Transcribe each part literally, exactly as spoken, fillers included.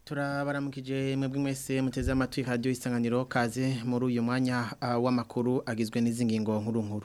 Turabaramukije mwebwe mwese muteze amatwi radio Isanganiro kaze muri uyu mwanya uh, w'amakuru agizwe n'izingingo nkuru nkuru.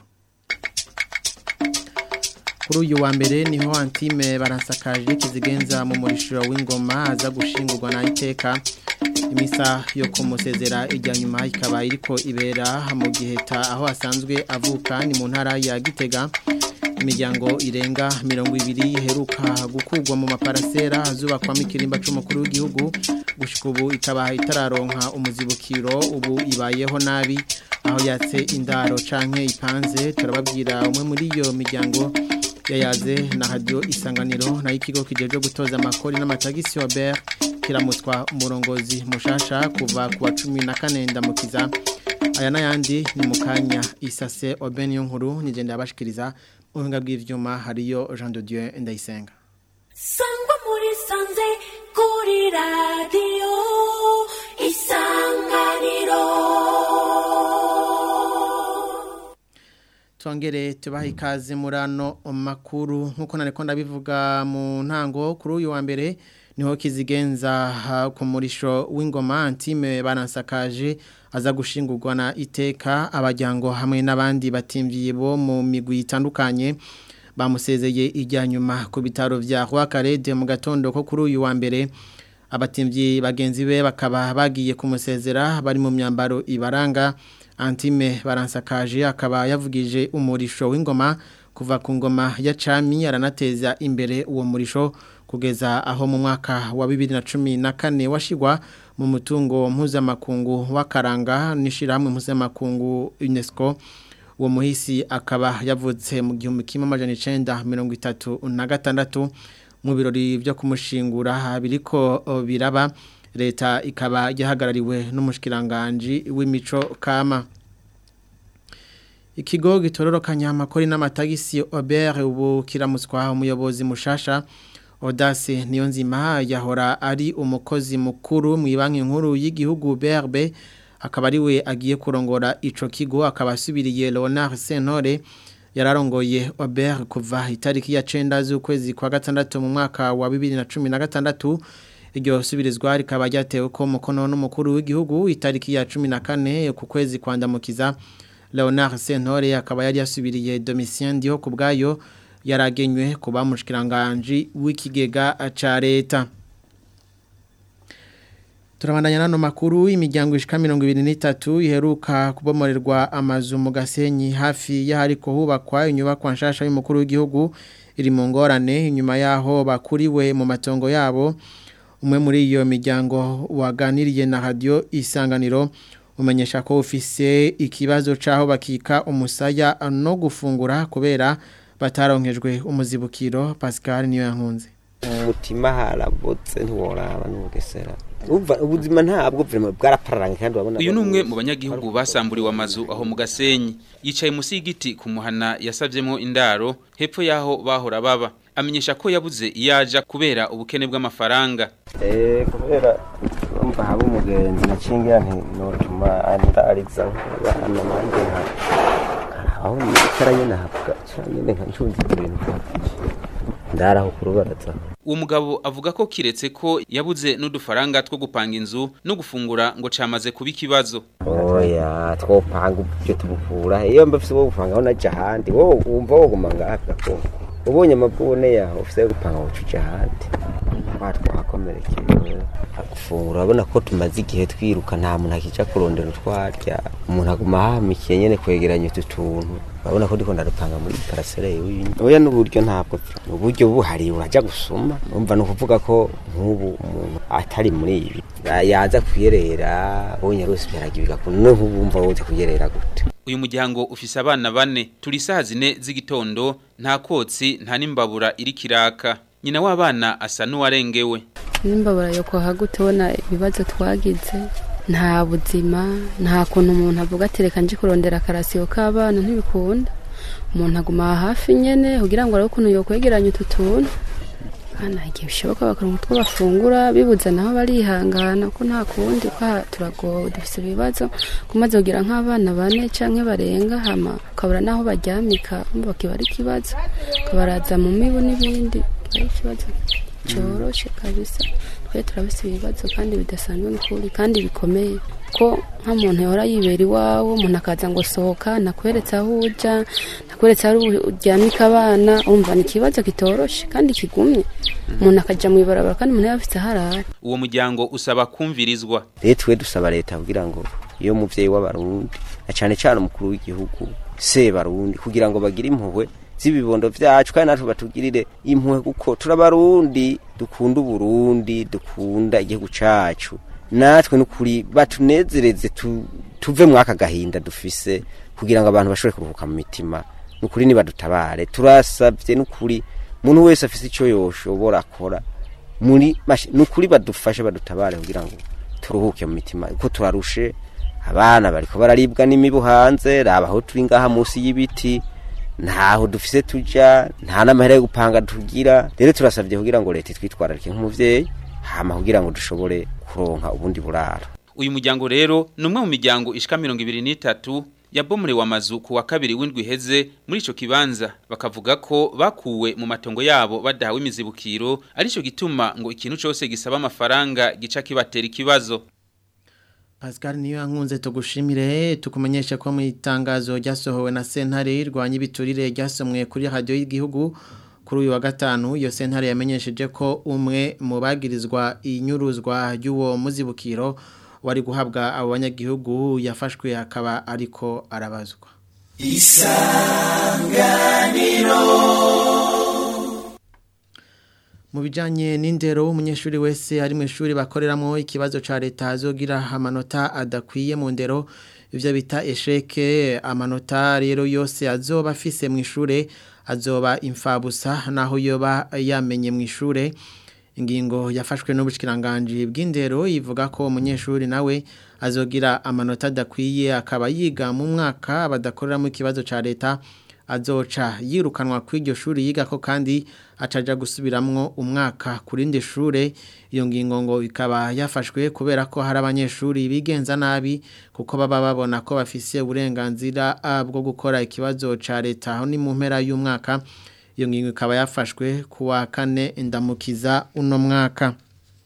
Kuri uyu wa mbere niho Antime baransakaje kizigenza mu murishiro w'ingoma aza gushingurwa na iteka. Imisa yo kumusezera ijya nyuma ikaba iriko ibera mu giheta aho asanzwe avuka ni mu ntara ya Gitega. Imiryango irenga mirongo ibiri heruka gukugwa mu maparasera azubakwa mikirimba c'umukuru w'igihugu gushika ubu ikaba itararonka umuzibukiro ubu ibayeho nabi aho yatse indaro canke ipanze turababwira umwe muri iyo miryango yayaze na radio Isanganiro na ikigo kijeje gutoza amakori n'amatagisi Robert kiramutswa umurongozi mushasha kuva ku wa cumi na kane ndamukiza aya nayandi ni mukanya isase Obeniyo nkuru nije ndabashikiriza uhinga bw'ivyuma hariyo Jean de Dieu Ndayisenga. Sangwa muri sanze kuri radio Isanganiro. Tuangere tubaha ikaze murano makuru nkuko nareko ndabivuga mu ntango kuri uyu wa mbere niho kizigenza ku murisho w'ingoma Antime baransakaje aza gushingurwa na iteka abajyango hamwe n'abandi batimviye bo mu migwi itandukanye bamusezeye ijya nyuma ku bitaro vya Rwakarede mu gatondo ko kuri uyu wa mbere abatimvyi bagenzi be bakaba bagiye kumusezera bari mu myambaro ibaranga Antime baransakaje akaba yavugije umurisho w'ingoma kuva ku ngoma ya Cami aranateza imbere uwo murisho kugeza aho mu mwaka wa bibiri na cumi na kane washigwa mu mutungo mpuzamakungu w'akaranga n'ishirahamwe mpuzamakungu UNESCO uwo muhisi akaba yavutse mu gihumbi kimwe amajana icenda mirongo itatu na gatandatu mu birori byo kumushingura biriko biraba leta ikaba yahagarariwe n'umushikiranganje w'imico kama. Ikigo gitororokanya amakori n'amatagisi Robert ubu kiramutswa umuyobozi mushasha Audace Niyonzima yahora ari umukozi mukuru mu banki nkuru y'igihugu B R B akaba ari we agiye kurongora ico kigo akaba asubiriye Leonard Sentore yararongoye Robert kuva itariki ya cenda z'ukwezi kwa gatandatu mu mwaka wa bibiri na cumi na gatandatu iryo subirizwa rikaba ryatewe ko mukono n'umukuru w'igihugu itariki ya cumi na kane ku kwezi kwandamukiza Leonard Sentore akaba yari yasubiriye Domitien Ndiho kubgayo yaragenywe kuba mushikiranganje w'ikigega ca leta. Turabandanya nano makuru imiryango ishika mirongo ibiri n'itatu iheruka kubomorerwa amazu mu Gasenyi hafi y'ahariko hubakwa inyubakwa nshasha y'umukuru w'igihugu iri mu ngorane inyuma yaho bakuriwe mu matongo yabo. Umwe muri iyo miryango waganiriye na radio Isanganiro umenyesha ko ufise ikibazo caho bakika umusaya no gufungura kubera bataronkejwe umuzibukiro. Pascal niyo yankunze. Umutima harabotse ntiworaba n'ugesera uva ubuzima ntabwo vraiment bwarapararanga kandi wabona. Uyu numwe mu banyagihugu basamburiwe amazu aho mu Gasenyi yicaye musi y'igiti ku muhana yasavyemo indaro hepfo yaho bahora baba amenyesha ko yabuze iyaja kubera ubukene bw'amafaranga. Eh kubera umva haba umugenzi nacingira nti notuma andariza abana manje aho nicaranye nahabwa cyane nka ncunzi ibintu ndaraho kurubaraza. Uwo mugabo avuga ko kiretse ko yabuze n'udufaranga two gupanga inzu no gufungura ngo camaze kuba ikibazo. Oya twopanga ibyo tubukura iyo mbafise wo gupanga aho naje handi wo umva wo gumanga hafi ko ubonye amabone yaho ufise gupanga ucuce handi twatwakomerekeye gufungura abona ko tumaze igihe twiruka nta muntu akica kurondera utwarya umuntu aguma hamikiye nyene kwegeranya utuntu babona ko ndiko ndarupanga muri parasere y'uyu. Oya n'uburyo ntabwo uburyo buhari uraja gusoma umva no kuvuga ko nk'ubu umuntu atari muri ibi yaza kuyerera bonye rose byaragibiga ko no bumva wote kuyerera gute. Uyu muryango ufise abana bane turi saha zine z'igitondo nta kotsi nta nimbabura iri kiraka nyina w'abana asa n'uwarengewe. Nimbabura yo kwa hagute wona ibibazo twagize nta buzima nta kuntu umuntu avuga atereka nje kurondera karasiyo k'abana ntibikunda umuntu aguma hafi nyene kugira ngo ariko kuntu yo kwegeranya ututuntu kana igihe bishoboka bakaronka utwo bafungura bibuza naho barihangana ko nta kundi kwa turagowe dufise ibibazo kumaze kugira nk'abana bane canke barenga hama kabura naho baryamika bakiba ari kibazo kabaraza mu mibu n'ibindi ikibazo cyoroshe kabisa twe turabise ibibazo kandi bidasanzwe n'ukuri kandi bikomeye ko nka muntu yora yibera iwawe umuntu akaza ngo sohoka nakweretse aho uja nakweretse aho uryamika abana umva ni ikibazo kitoroshe kandi kigumye umuntu akaja mu ibarabara kandi umuntu yafite harara. Uwo muryango usaba kumvirizwa. Rero twe dusaba leta kugira ngo iyo muvyeyi w'abarundi na cane cane umukuru w'igihugu se barundi kugira ngo bagire impuhwe z'ibibondo vyacu kandi natwe batugirire impuhwe kuko turabarundi dukunda Uburundi dukunda igihugu cacu natwe n'ukuri batunezereze tu, tuve mu aka gahinda dufise kugira ngo abantu bashobore kuruhuka mu mitima n'ukuri ni badutabare turasavye n'ukuri muntu wese afise ico yoshobora akora muri n'ukuri badufashe badutabare kugira ngo turuhuke mu mitima kuko turarushe abana bariko bararibwa n'imibu hanze rabaho turi ngaha munsi y'ibiti ntaho dufise tuja nta n'amahera yo gupanga tugira rero turasavye kugira ngo leta twitwararike nk'umuvyeyi hama kugira ngo dushobore kuronka ubundi buraro. Uyu muryango rero numwe mu miryango ishika mirongo ibiri n'itatu yabomorewe amazu ku wa kabiri w'indwi iheze muri ico kibanza bakavuga ko bakuwe mu matongo yabo badahawe imizibukiro arico gituma ngo ikintu cyose gisaba amafaranga gica kibatera ikibazo. Pascal niyo yankunze tugushimire tukumenyesha ko mu itangazo ryasohowe na sentare rwanya ibiturire ryasomwe kuri radio y'igihugu kuri uyu wa gatanu iyo sentare yamenyesheje ko umwe mu bagirizwa inyuruzwa y'uwo muzibukiro wari guhabwa abo banyagihugu yafashwe akaba ariko arabazwa. Isanganiro mu bijanye n'indero umunyeshuri wese ari mu ishuri bakoreramo ikibazo ca leta azogira amanota adakwiye mu ndero ivyo bita esheke amanota rero yose azoba afise mu ishure azoba imfabusa naho yoba yamenye mu ishure. Ingingo yafashwe n'ubushikiranganje bw'indero ivuga ko umunyeshuri nawe azogira amanota adakwiye akaba yiga mu mwaka badakorera mu kibazo ca leta azoca yirukanwa kw'iryo shuri yiga ko kandi acaja gusubiramwo umwaka kurinde shure. Iyo ngingo ngo ikaba yafashwe kubera ko hari abanyeshuri bigenza nabi kuko baba babona ko bafise uburenganzira bwo gukora ikibazo ca leta aho ni mu mpera y'umwaka. Iyo ngingo ikaba yafashwe kuwa kane ndamukiza uno mwaka.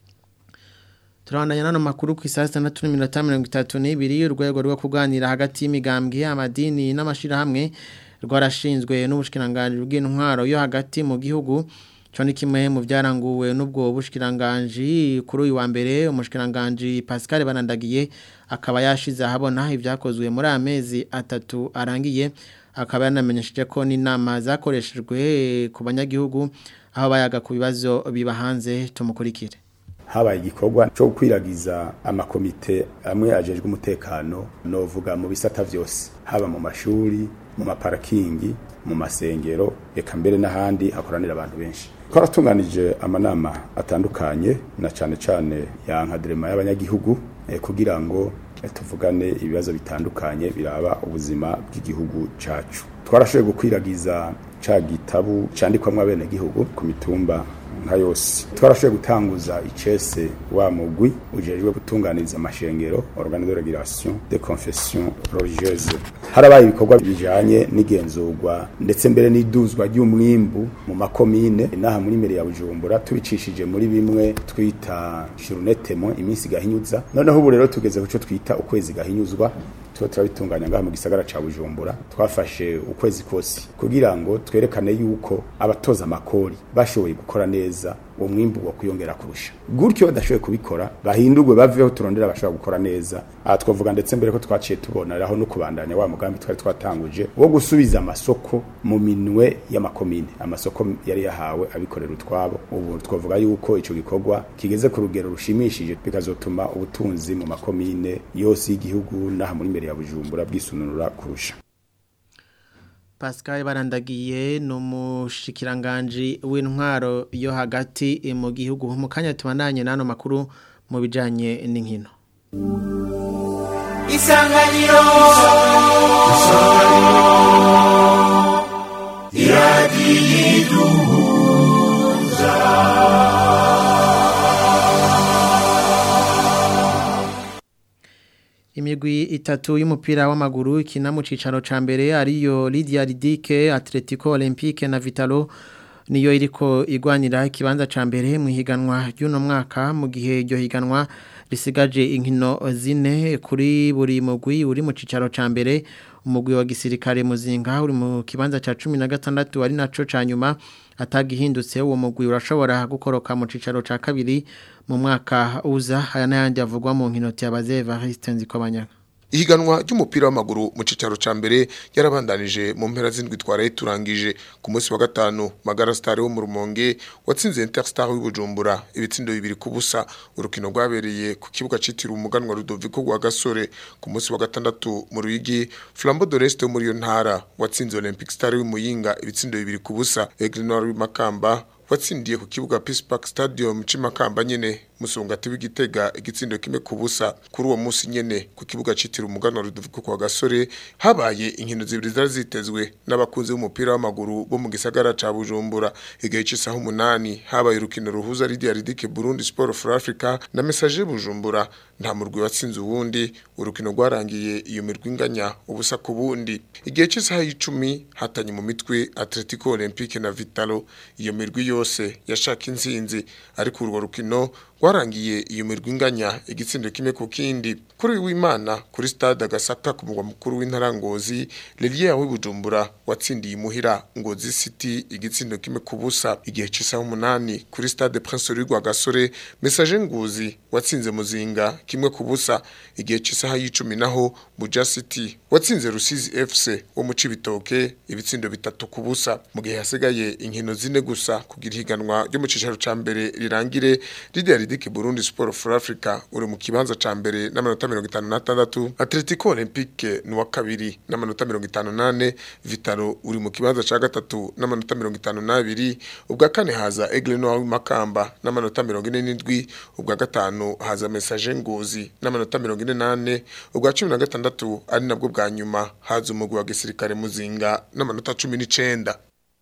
Turabandanya nano makuru ku saa sita na mirongo itatu n'ibiri urwego rwo kuganira hagati y'imigambwe amadini n'amashirahamwe rwarashinzwe n'ubushikiranganje bw'intwaro yo hagati mu gihugu. Cyo ni kimwe mu byaranguwe n'ubwo bushikiranganje kuri uyu wa mbere umushikiranganje Pascal Banandagiye akaba yashize ahabona ibyakozwe muri amezi atatu arangiye akaba yanamenyesheje ko n'inama zakoreshejwe ku banyagihugu aho bayaga ku bibazo biba hanze. Tumukurikire. Habaye igikorwa cyo kwiragiza amakomite amwe ajejwe umutekano novuga mu bisata vyose haba mu mashuri mu maparakingi mu masengero eka mbere n'ahandi hakoranira abantu benshi. Twaratunganije amanama atandukanye na cane cane ya nkadrema y'abanyagihugu eh, kugira ngo eh, tuvugane ibibazo bitandukanye biraba ubuzima bw'igihugu cacu. Twarashoboye gukwiragiza ca gitabu candikwamwe abene gihugu ku mitumba nka yose. Twarashoboye gutanguza icese wa mugwi ujejwe gutunganiza amashengero organisation de régulation des confessions religieuses. Harabaye ibikorwa bijanye n'igenzurwa ndetse mbere n'iduzwa ry'umwimbu mu makomine naha muri mbere ya Bujumbura tubicishije muri bimwe twita shirunetemo iminsi gahinyuza. Noneho ubu rero tugeze ku cyo twita ukwezi gahinyuzwa tuba turabitunganya ngaha mu gisagara ca Bujumbura. Twafashe ukwezi kose kugira ngo twerekane yuko abatoza amakori bashoboye gukora neza uwo mwimbu wo kuyongera kurusha. Gutyo badashoboye kubikora bahindurwe baveho turondera bashobora gukora neza. Aha twavuga ndetse mbere ko twaciye tuboneraho no kubandanya wa mugambi twari twatanguje wo gusubiza amasoko mu minwe y'amakomine. Amasoko yari yahawe abikorera utwabo. Ubu twavuga yuko ico gikorwa kigeze ku rugero rushimishije bikazotuma ubutunzi mu makomine yose y'igihugu naha muri mbere ya Bujumbura bwisununura kurusha. Pascal Barandagiye no mushikiranganje w'intwaro yo hagati mu gihugu mu kanya tubandanye nano makuru mu bijanye n'inkino. Isanganiro Isanganiro Iradiduza Imigwi itatu y'umupira w'amaguru ikina mu cicaro ca mbere ariyo Lydia Ridike Atletico Olympique na Vitalo niyo iriko igwanira ikibanza ca mbere mu higanwa ry'uno mwaka mu gihe iryo higanwa risigaje inkino zine kuri buri mugwi uri mu cicaro ca mbere umugwi wa gisirikare Muzinga uri mu kibanza ca cumi na gatandatu ari naco ca nyuma atagihindutse uwo mugwi urashobora gukoroka mu cicaro ca kabiri mu mwaka uza aya n'ayandi avugwa mu nkino y'abaze Evariste Nzikobanya. Ihiganwa ry'umupira w'amaguru mu cicaro ca mbere yarabandanije mu mpera z'indwi twaraye turangije ku munsi wa gatanu Magara Star wo mu Rumonge watsinze Interstar w'Ibujumbura ibitsindo bibiri ku busa urukino rwabereye ku kibuga citiriwe umuganwa Rudoviko rwa Gasore ku munsi wa gatandatu mu Ruyigi Flambeau de l'Est wo muri yo ntara watsinze Olympic Star w'Imuyinga ibitsindo bibiri ku busa Aigle Noir w'Imakamba watsindiye ku kibuga Peace Park Stadium Cimakamba nyene musongati w'Igitega igitsindo kimwe ku busa kuri uwo munsi nyene ku kibuga citiriwe umuganwa Rudoviko kwa Gasore habaye inkino zibiri zari zitezwe n'abakunzi b'umupira w'amaguru bo mu gisagara ca Bujumbura igihe cy'isaha umunani habaye urukino ruhuza Lydia Ridike Burundi Sport for Africa na Message Bujumbura nta murwi watsinze uwundi urukino rwarangiye iyo mirwi inganya ubusa ku bundi igihe cy'isaha y'icumi hatanye mu mitwe Atletico Olympique na Vitalo iyo mirwi yose yashaka insinzi ariko urwo rukino warangiye iyo mirwi inganya igitsindo kimwe ku kindi kuri w'Imana kuri stade Agasaka ku mugwa mukuru w'Intarangozi Lelia w'Ibujumbura watsindiye imuhira Ngozi City igitsindo kimwe ku busa igihe cy'isaha umunani kuri stade Prince Rugwa Gasore Message Nguzi watsinze Muzinga kimwe ku busa igihe cy'isaha y'icumi naho Buja City watsinze Rusizi F C wo mu Cibitoke ibitsindo bitatu ku busa mu gihe hasigaye inkino zine gusa kugira higanwa ryo mu cicaro ca mbere rirangire Lydia Ridike Burundi Sport for Africa uri mu kibanza ca mbere n'amanota mirongo itanu na tandatu Atletico Olympique ni wa kabiri n'amanota mirongo itanu na nane Vitalo uri mu kibanza ca gatatu n'amanota mirongo itanu na abiri ubwa kane haza Aigle Noir w'Imakamba n'amanota mirongo ine n'indwi ubwa gatanu haza Message Ngozi n'amanota mirongo ine na ane ubwa cumi na gatandatu ari nabwo bwa nyuma haza umugwi wa gisirikare Muzinga n'amanota cumi n'icenda.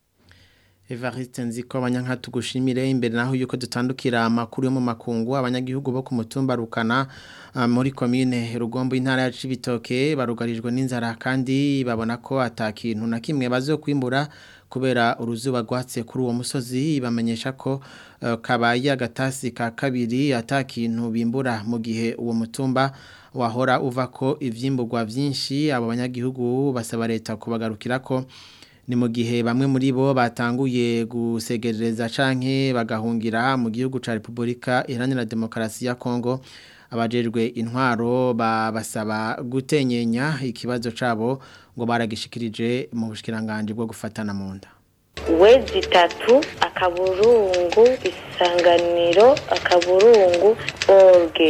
Evariste Nzikobanya nka tugushimire imbere naho yuko dutandukira amakuru yo mu makungu abanyagihugu bo ku mutumba Rukana uh, muri commune Rugombo intara ya Cibitoke barugarijwe n'inzara kandi babona ko atakintu na kimwe bazokwimbura kubera uruzuba rwatse kuri uwo musozi bamenyesha ko uh, kabaye agatasi ka kabiri atakintu bimbura mu gihe uwo mutumba wahora uva ko ivyimburwa vyinshi abo banyagihugu basaba leta kubagarukira ko ni mu gihe bamwe muri bo batanguye gusegereza canke bagahungira mu gihugu ca Republika Iharanira Demokarasi ya Kongo abajejwe intwaro babasaba gutenyenya ikibazo cabo ngo baragishikirije mu bushikiranganje bwo gufatana mu nda wezi tatu akaburungu isanganiro akaburungu orge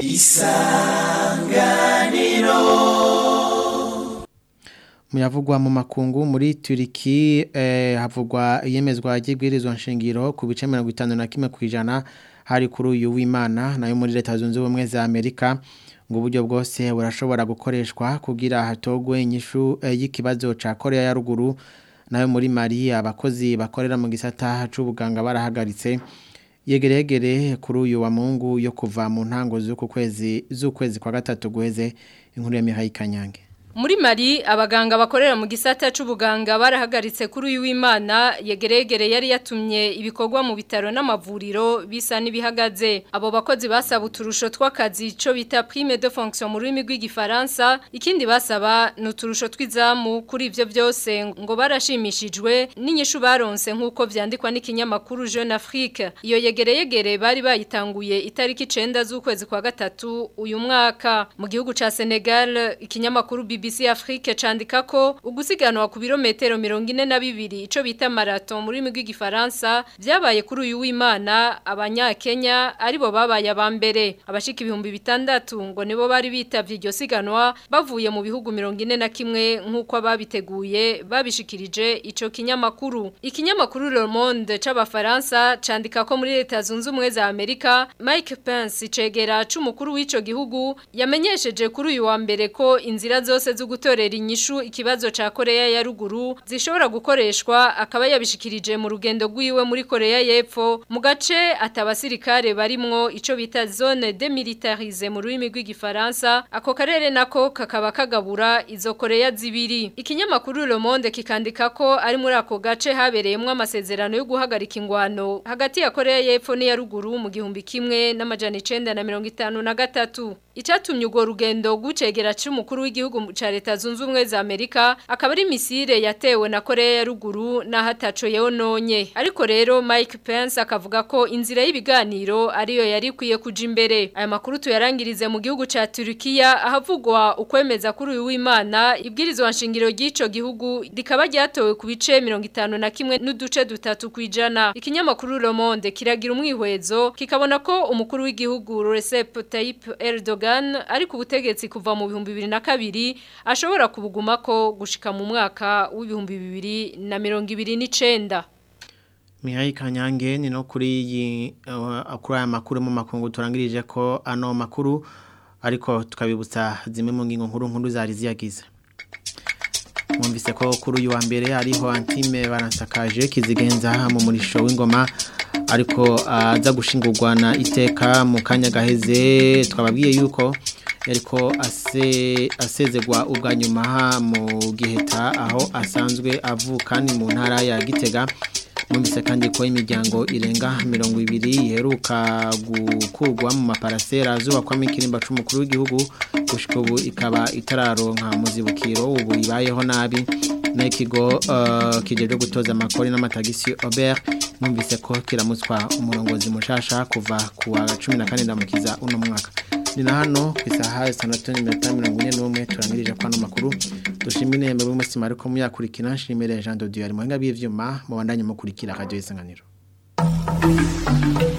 isanganiro muyavugwa mu makungu muri Turiki eh, havugwa yemezwa y'ibwirizwa nshingiro ku bice mirongo itanu na kimwe kwijana hari kuri uyu w'Imana nayo muri Leta Zunze Ubumwe za Amerika ngo uburyo bwose burashobora gukoreshwa kugira hatogwe inyishu eh, y'ikibazo ca Korea ya ruguru nayo muri Mali abakozi bakorera mu gisata c'ubuganga barahagaritse yegeregere kuri uyu wa Mungu yo kuva mu ntango z'uku kwezi z'ukwezi kwa gatatu guheze inkuru ya Mihaye Kanyange. Muri Mali abaganga bakorera mu gisata c'ubuganga barahagaritse kuri uyu w'Imana yegeregere yari yatumye ibikorwa mu bitaro n'amavuriro bisa nibihagaze abo bakozi basaba uturusho tw'akazi co bita prime de fonction mu rurimi rw'igifaransa ikindi basaba n'uturusho twizamu kuri ivyo byose ngo barashimishijwe n'inyishu baronse nkuko vyandikwa n'ikinyamakuru Jeune Afrique iyo yegereyegere bari bayitanguye itariki icenda z'ukwezi kwa gatatu uyu mwaka mu gihugu ca Senegal ikinyamakuru B B C Afrique candika ko ugusiganwa ku birometero mirongo ine na bibiri ico bita marathon muri rurimi rw'igifaransa vyabaye kuri uyu w'Imana abanyakenya aribo babaye abambere abashika ibihumbi bitandatu ngo nibo bari bitavye iryo siganwa bavuye mu bihugu mirongo ine na kimwe nkuko babiteguye babishikirije ico kinyamakuru ikinyamakuru Le Monde c'abafaransa candika ko muri Leta Zunze Ubumwe za Amerika Mike Pence cegera c'umukuru w'ico gihugu yamenyesheje kuri uyu wa mbere ko inzira zose zo gutorera inyishu ikibazo ca Korea ya ruguru zishobora gukoreshwa akaba yabishikirije mu rugendo rwiwe muri Korea y'Epfo mu gace atabasirikare barimwo ico bita zone demilitarisée mu rurimi rw'igifaransa ako karere nako kakaba kagabura izo Korea zibiri ikinyamakuru Le Monde kikandika ko ari muri ako gace habereyemwe amasezerano yo guhagarika ingwano hagati ya Korea y'Epfo n'iya ruguru mu gihumbi kimwe n'amajana icenda na mirongo itanu na gatatu icatumye ugo rugendo gucegera c'umukuru w'igihugu ca Leta Zunze Ubumwe za Amerika akaba ari misile yatewe na Korea ya ruguru na hataco yononye ariko rero Mike Pence akavuga ko inzira y'ibiganiro ariyo yari kwiye kuja imbere aya makuru tuyarangirize mu gihugu ca Turkiya ahavugwa ukwemeza kuri uyu w'Imana ibwirizwa nshingiro ry'ico gihugu dikaba ryatowe ku bice mirongo itanu na kimwe n'uduce dutatu kwijana ikinyamakuru Le Monde kiragira umwihwezo kikabona ko umukuru w'igihugu Recep Tayyip Erdogan ari ku butegetsi kuva mu bihumbi bibiri na kabiri ashobora kubugumako gushika mu mwaka w'ibihumbi bibiri na mirongo ibiri n'icenda Mihai Kanyange ni no kuri iyi akura ya makuru mu makungu turangirije ko ano makuru ariko tukabibutsa zimwe mu ngingo nkuru nkuru zari ziyagize Mwumvise ko kuri uyu wa mbere hariho Antime Baransakaje kizigenza mu murisho w'ingoma ariko aza gushingurwa na iteka mu kanya gaheze twababwiye yuko yariko ase asezegwa ubwa nyuma mu giheta aho asanzwe avuka ni mu ntara ya Gitega Mwumvise kandi ko imiryango irenga mirongo ibiri iheruka gukurwa mu maparasera zubakwa mikirimba c'umukuru w'igihugu gushika ubu ikaba itararonka muzibukiro ubu ibayeho nabi n'ikigo uh, kijeje gutoza amakori n'amatagisi Aubert mwumvise ko kiramutswa umurongozi mushasha kuva kuwa cumi na kane ndamukiza uno mwaka ni na hano ku isaha itandatu n'iminota mirongo ine n'umwe turangirije kwa no makuru dushimire mwebwe mwese mariko muyakurikira nshimire Jean de Dieu ari mu hinga b'ivyuma mu bandanye mukurikira radio Isanganiro